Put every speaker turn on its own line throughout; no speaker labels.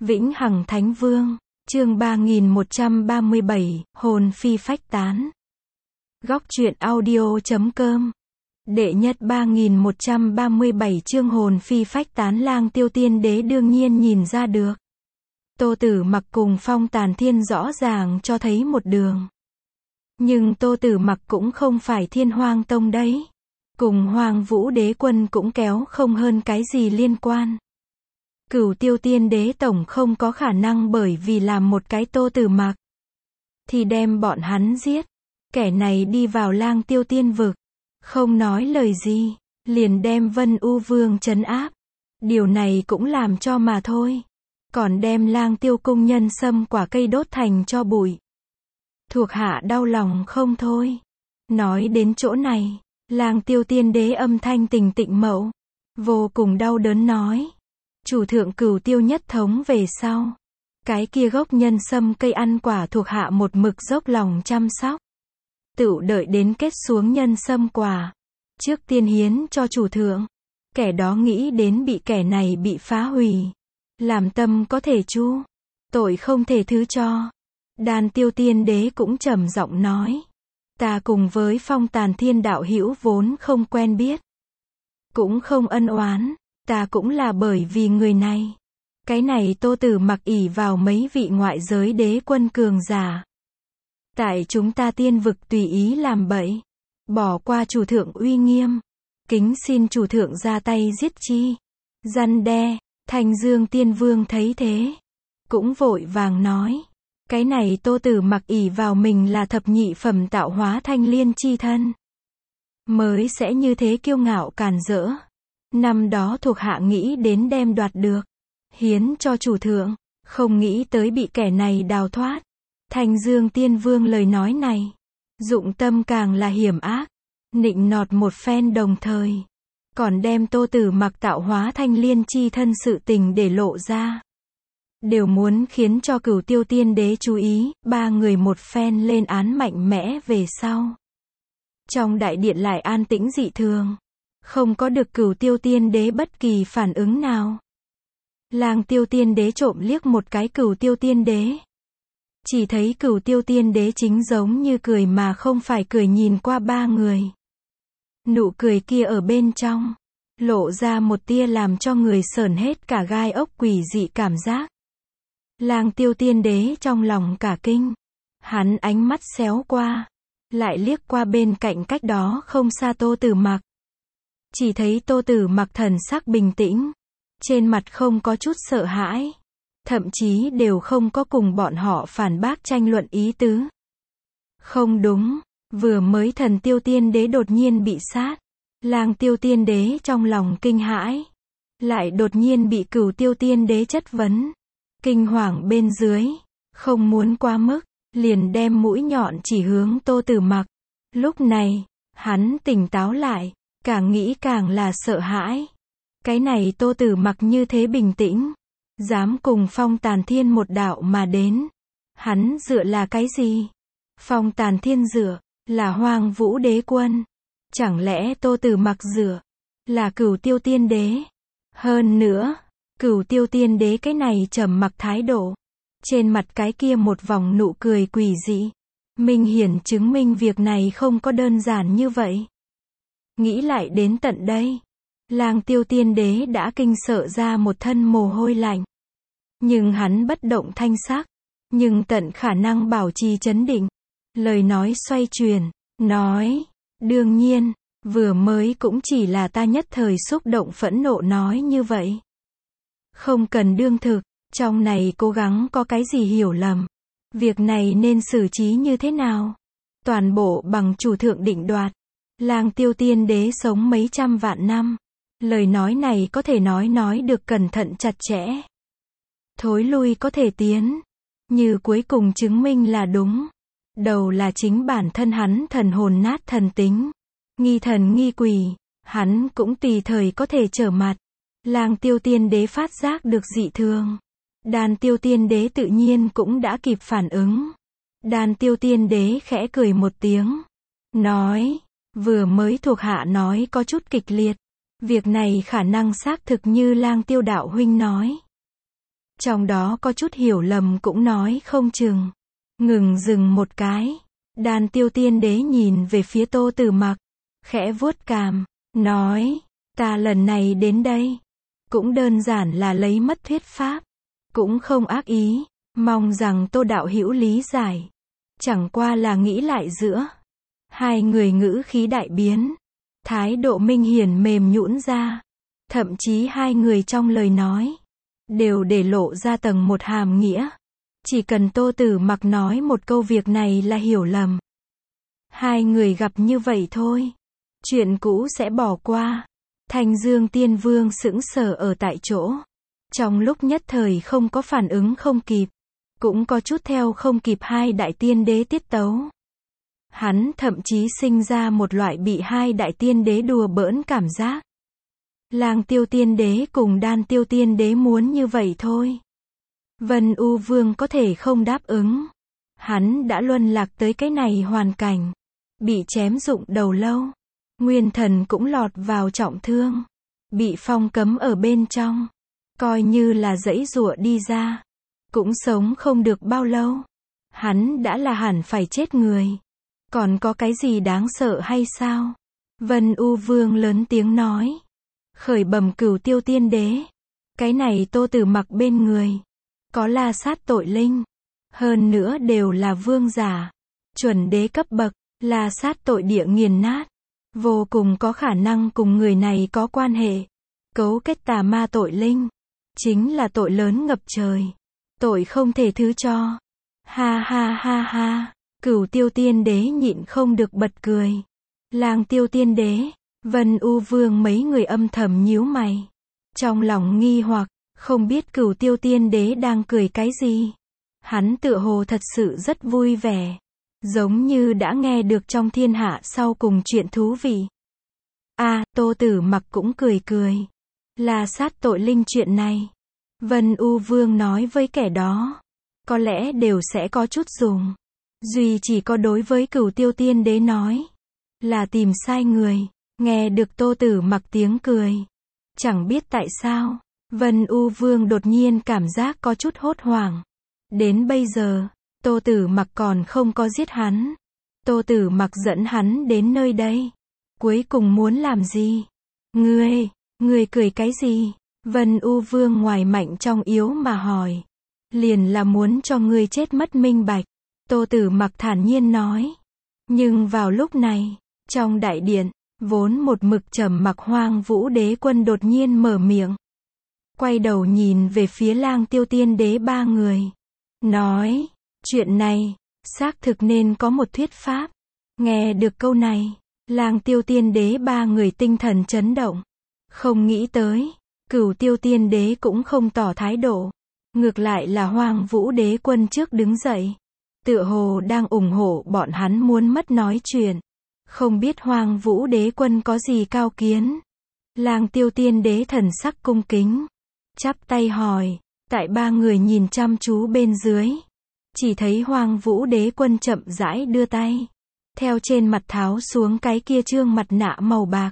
Vĩnh Hằng Thánh Vương, chương 3137, hồn phi phách tán. Góc truyện audio.com. Đệ nhất 3137 chương hồn phi phách tán. Lang Tiêu Tiên Đế đương nhiên nhìn ra được. Tô Tử Mặc cùng Phong Tàn Thiên rõ ràng cho thấy một đường. Nhưng Tô Tử Mặc cũng không phải Thiên Hoang Tông đấy. Cùng Hoàng Vũ Đế Quân cũng kéo không hơn cái gì liên quan. Cửu Tiêu Tiên Đế tổng không có khả năng bởi vì làm một cái Tô Tử Mặc thì đem bọn hắn giết. Kẻ này đi vào Lang Tiêu Tiên vực, không nói lời gì, liền đem Vân U Vương trấn áp. Điều này cũng làm cho mà thôi. Còn đem Lang Tiêu cung nhân sâm quả cây đốt thành tro bụi. Thuộc hạ đau lòng không thôi. Nói đến chỗ này, Lang Tiêu Tiên Đế âm thanh tình tịnh mậu, vô cùng đau đớn nói. Chủ thượng Cửu Tiêu nhất thống về sau, cái kia gốc nhân sâm cây ăn quả thuộc hạ một mực dốc lòng chăm sóc. Tựu đợi đến kết xuống nhân sâm quả, trước tiên hiến cho chủ thượng. Kẻ đó nghĩ đến bị kẻ này bị phá hủy, làm tâm có thể chu, tội không thể thứ cho. Đan Tiêu Tiên Đế cũng trầm giọng nói, ta cùng với Phong Tàn Thiên đạo hữu vốn không quen biết, cũng không ân oán, ta cũng là bởi vì người này. Cái này Tô Tử Mặc ỷ vào mấy vị ngoại giới đế quân cường giả, tại chúng ta tiên vực tùy ý làm bậy, bỏ qua chủ thượng uy nghiêm, kính xin chủ thượng ra tay giết chi, răn đe. Thanh Dương Tiên Vương thấy thế, cũng vội vàng nói, cái này Tô Tử Mặc ỷ vào mình là thập nhị phẩm tạo hóa thanh liên chi thân, mới sẽ như thế kiêu ngạo càn rỡ. Năm đó thuộc hạ nghĩ đến đem đoạt được, hiến cho chủ thượng, không nghĩ tới bị kẻ này đào thoát. Thanh Dương Tiên Vương lời nói này, dụng tâm càng là hiểm ác, nịnh nọt một phen đồng thời, còn đem Tô Tử Mặc tạo hóa thanh liên chi thân sự tình để lộ ra. Đều muốn khiến cho Cửu Tiêu Tiên Đế chú ý, ba người một phen lên án mạnh mẽ về sau. Trong đại điện lại an tĩnh dị thường, không có được Cửu Tiêu Tiên Đế bất kỳ phản ứng nào. Lang Tiêu Tiên Đế trộm liếc một cái Cửu Tiêu Tiên Đế. Chỉ thấy Cửu Tiêu Tiên Đế chính giống như cười mà không phải cười nhìn qua ba người. Nụ cười kia ở bên trong, lộ ra một tia làm cho người sởn hết cả gai ốc quỷ dị cảm giác. Lang Tiêu Tiên Đế trong lòng cả kinh. Hắn ánh mắt xéo qua, lại liếc qua bên cạnh cách đó không xa Tô Tử Mặc. Chỉ thấy Tô Tử Mặc thần sắc bình tĩnh, trên mặt không có chút sợ hãi, thậm chí đều không có cùng bọn họ phản bác tranh luận ý tứ. Không đúng, vừa mới Thần Tiêu Tiên Đế đột nhiên bị sát, Lang Tiêu Tiên Đế trong lòng kinh hãi, lại đột nhiên bị Cửu Tiêu Tiên Đế chất vấn, kinh hoàng bên dưới, không muốn quá mức, liền đem mũi nhọn chỉ hướng Tô Tử Mặc. Lúc này, hắn tỉnh táo lại, càng nghĩ càng là sợ hãi. Cái này Tô Tử Mặc như thế bình tĩnh, dám cùng Phong Tàn Thiên một đạo mà đến. Hắn dựa là cái gì? Phong Tàn Thiên dựa là Hoàng Vũ Đế Quân. Chẳng lẽ Tô Tử Mặc dựa là Cửu Tiêu Tiên Đế? Hơn nữa, Cửu Tiêu Tiên Đế cái này trầm mặc thái độ, trên mặt cái kia một vòng nụ cười quỷ dị, minh hiển chứng minh việc này không có đơn giản như vậy. Nghĩ lại đến tận đây, Lang Tiêu Tiên Đế đã kinh sợ ra một thân mồ hôi lạnh. Nhưng hắn bất động thanh sắc, nhưng tận khả năng bảo trì trấn định. Lời nói xoay chuyển, nói, đương nhiên, vừa mới cũng chỉ là ta nhất thời xúc động phẫn nộ nói như vậy. Không cần đương thực, trong này cố gắng có cái gì hiểu lầm. Việc này nên xử trí như thế nào? Toàn bộ bằng chủ thượng định đoạt. Lang Tiêu Tiên Đế sống mấy trăm vạn năm. Lời nói này có thể nói được cẩn thận chặt chẽ. Thối lui có thể tiến. Như cuối cùng chứng minh là đúng. Đầu là chính bản thân hắn thần hồn nát thần tính. Nghi thần nghi quỷ. Hắn cũng tùy thời có thể trở mặt. Lang Tiêu Tiên Đế phát giác được dị thường. Đan Tiêu Tiên Đế tự nhiên cũng đã kịp phản ứng. Đan Tiêu Tiên Đế khẽ cười một tiếng. Nói, vừa mới thuộc hạ nói có chút kịch liệt. Việc này khả năng xác thực như Lang Tiêu đạo huynh nói. Trong đó có chút hiểu lầm cũng nói không chừng. Ngừng dừng một cái. Đan Tiêu Tiên Đế nhìn về phía Tô Tử Mặc, khẽ vuốt cằm, nói, ta lần này đến đây, cũng đơn giản là lấy mất thuyết pháp, cũng không ác ý, mong rằng Tô đạo hữu lý giải. Chẳng qua là nghĩ lại giữa hai người ngữ khí đại biến, thái độ minh hiển mềm nhũn ra, thậm chí hai người trong lời nói đều để lộ ra tầng một hàm nghĩa. Chỉ cần Tô Tử Mặc nói một câu việc này là hiểu lầm. Hai người gặp như vậy thôi. Chuyện cũ sẽ bỏ qua. Thanh Dương Tiên Vương sững sờ ở tại chỗ. Trong lúc nhất thời không có phản ứng không kịp. Cũng có chút theo không kịp hai đại tiên đế tiết tấu. Hắn thậm chí sinh ra một loại bị hai đại tiên đế đùa bỡn cảm giác. Lang Tiêu Tiên Đế cùng Đan Tiêu Tiên Đế muốn như vậy thôi. Vân U Vương có thể không đáp ứng. Hắn đã luân lạc tới cái này hoàn cảnh. Bị chém rụng đầu lâu. Nguyên thần cũng lọt vào trọng thương. Bị phong cấm ở bên trong. Coi như là giãy giụa đi ra. Cũng sống không được bao lâu. Hắn đã là hẳn phải chết người. Còn có cái gì đáng sợ hay sao? Vân U Vương lớn tiếng nói. Khởi bẩm Cửu Tiêu Tiên Đế. Cái này Tô Tử Mặc bên người. Có La Sát tội linh. Hơn nữa đều là vương giả. Chuẩn đế cấp bậc. La Sát tội địa nghiền nát. Vô cùng có khả năng cùng người này có quan hệ. Cấu kết tà ma tội linh. Chính là tội lớn ngập trời. Tội không thể thứ cho. Ha ha ha ha. Cửu Tiêu Tiên Đế nhịn không được bật cười. Lang Tiêu Tiên Đế, Vân U Vương mấy người âm thầm nhíu mày. Trong lòng nghi hoặc, không biết Cửu Tiêu Tiên Đế đang cười cái gì. Hắn tựa hồ thật sự rất vui vẻ. Giống như đã nghe được trong thiên hạ sau cùng chuyện thú vị. Tô Tử Mặc cũng cười cười. La Sát tội linh chuyện này. Vân U Vương nói với kẻ đó. Có lẽ đều sẽ có chút dùng. Duy chỉ có đối với Cửu Tiêu Tiên Đế nói. Là tìm sai người. Nghe được Tô Tử Mặc tiếng cười. Chẳng biết tại sao. Vân U Vương đột nhiên cảm giác có chút hốt hoảng. Đến bây giờ, Tô Tử Mặc còn không có giết hắn. Tô Tử Mặc dẫn hắn đến nơi đây. Cuối cùng muốn làm gì? Ngươi cười cái gì? Vân U Vương ngoài mạnh trong yếu mà hỏi. Liền là muốn cho ngươi chết mất minh bạch. Tô Tử Mặc thản nhiên nói. Nhưng vào lúc này, trong đại điện, vốn một mực trầm mặc Hoang Vũ Đế Quân đột nhiên mở miệng. Quay đầu nhìn về phía Lang Tiêu Tiên Đế ba người. Nói, chuyện này, xác thực nên có một thuyết pháp. Nghe được câu này, Lang Tiêu Tiên Đế ba người tinh thần chấn động. Không nghĩ tới, Cửu Tiêu Tiên Đế cũng không tỏ thái độ. Ngược lại là Hoang Vũ Đế Quân trước đứng dậy. Tựa hồ đang ủng hộ bọn hắn muốn mất nói chuyện. Không biết Hoang Vũ Đế Quân có gì cao kiến. Lang Tiêu Tiên Đế thần sắc cung kính. Chắp tay hỏi. Tại ba người nhìn chăm chú bên dưới. Chỉ thấy Hoang Vũ Đế Quân chậm rãi đưa tay. Theo trên mặt tháo xuống cái kia trương mặt nạ màu bạc.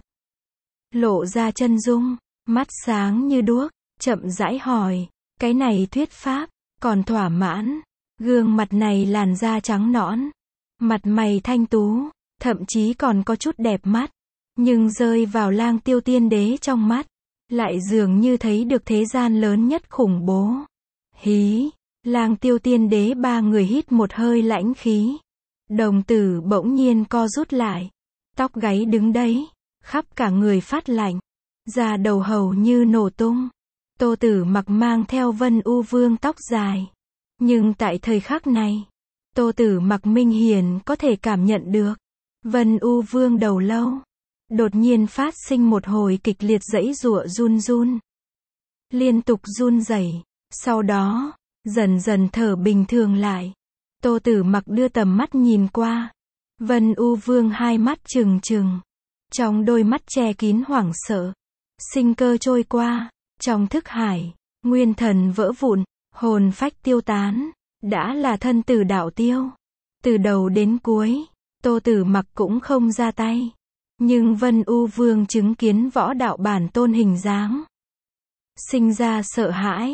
Lộ ra chân dung. Mắt sáng như đuốc. Chậm rãi hỏi. Cái này thuyết pháp. Còn thỏa mãn. Gương mặt này làn da trắng nõn. Mặt mày thanh tú. Thậm chí còn có chút đẹp mắt. Nhưng rơi vào Lang Tiêu Tiên Đế trong mắt. Lại dường như thấy được thế gian lớn nhất khủng bố. Hí. Lang Tiêu Tiên Đế ba người hít một hơi lãnh khí. Đồng tử bỗng nhiên co rút lại. Tóc gáy đứng đấy. Khắp cả người phát lạnh. Da đầu hầu như nổ tung. Tô Tử Mặc mang theo Vân U Vương tóc dài. Nhưng tại thời khắc này, Tô Tử Mặc minh hiển có thể cảm nhận được. Vân U Vương đầu lâu. Đột nhiên phát sinh một hồi kịch liệt giãy giụa run run. Liên tục run rẩy. Sau đó, dần dần thở bình thường lại. Tô Tử Mặc đưa tầm mắt nhìn qua. Vân U Vương hai mắt trừng trừng. Trong đôi mắt che kín hoảng sợ. Sinh cơ trôi qua. Trong thức hải, nguyên thần vỡ vụn. Hồn phách tiêu tán. Đã là thân tử đạo tiêu. Từ đầu đến cuối, Tô Tử Mặc cũng không ra tay. Nhưng Vân U Vương chứng kiến võ đạo bản tôn hình dáng. Sinh ra sợ hãi.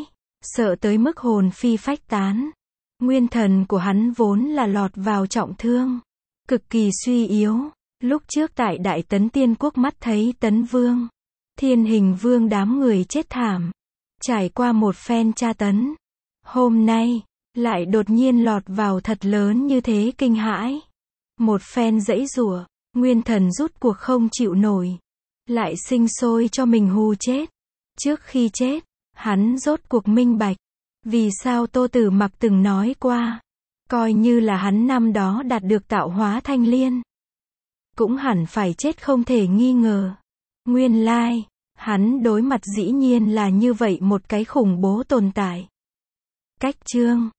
sợ tới mức hồn phi phách tán. Nguyên thần của hắn vốn là lọt vào trọng thương, cực kỳ suy yếu. Lúc trước tại Đại Tấn Tiên Quốc mắt thấy Tấn Vương, Thiên Hình Vương đám người chết thảm, trải qua một phen tra tấn, hôm nay lại đột nhiên lọt vào thật lớn như thế, kinh hãi. Một phen giãy giụa, nguyên thần rút cuộc không chịu nổi, lại sinh sôi cho mình hù chết. Trước khi chết, hắn rốt cuộc minh bạch, vì sao Tô Tử Mặc từng nói qua, coi như là hắn năm đó đạt được tạo hóa thanh liên, cũng hẳn phải chết không thể nghi ngờ. Nguyên lai, hắn đối mặt dĩ nhiên là như vậy một cái khủng bố tồn tại. Cách chương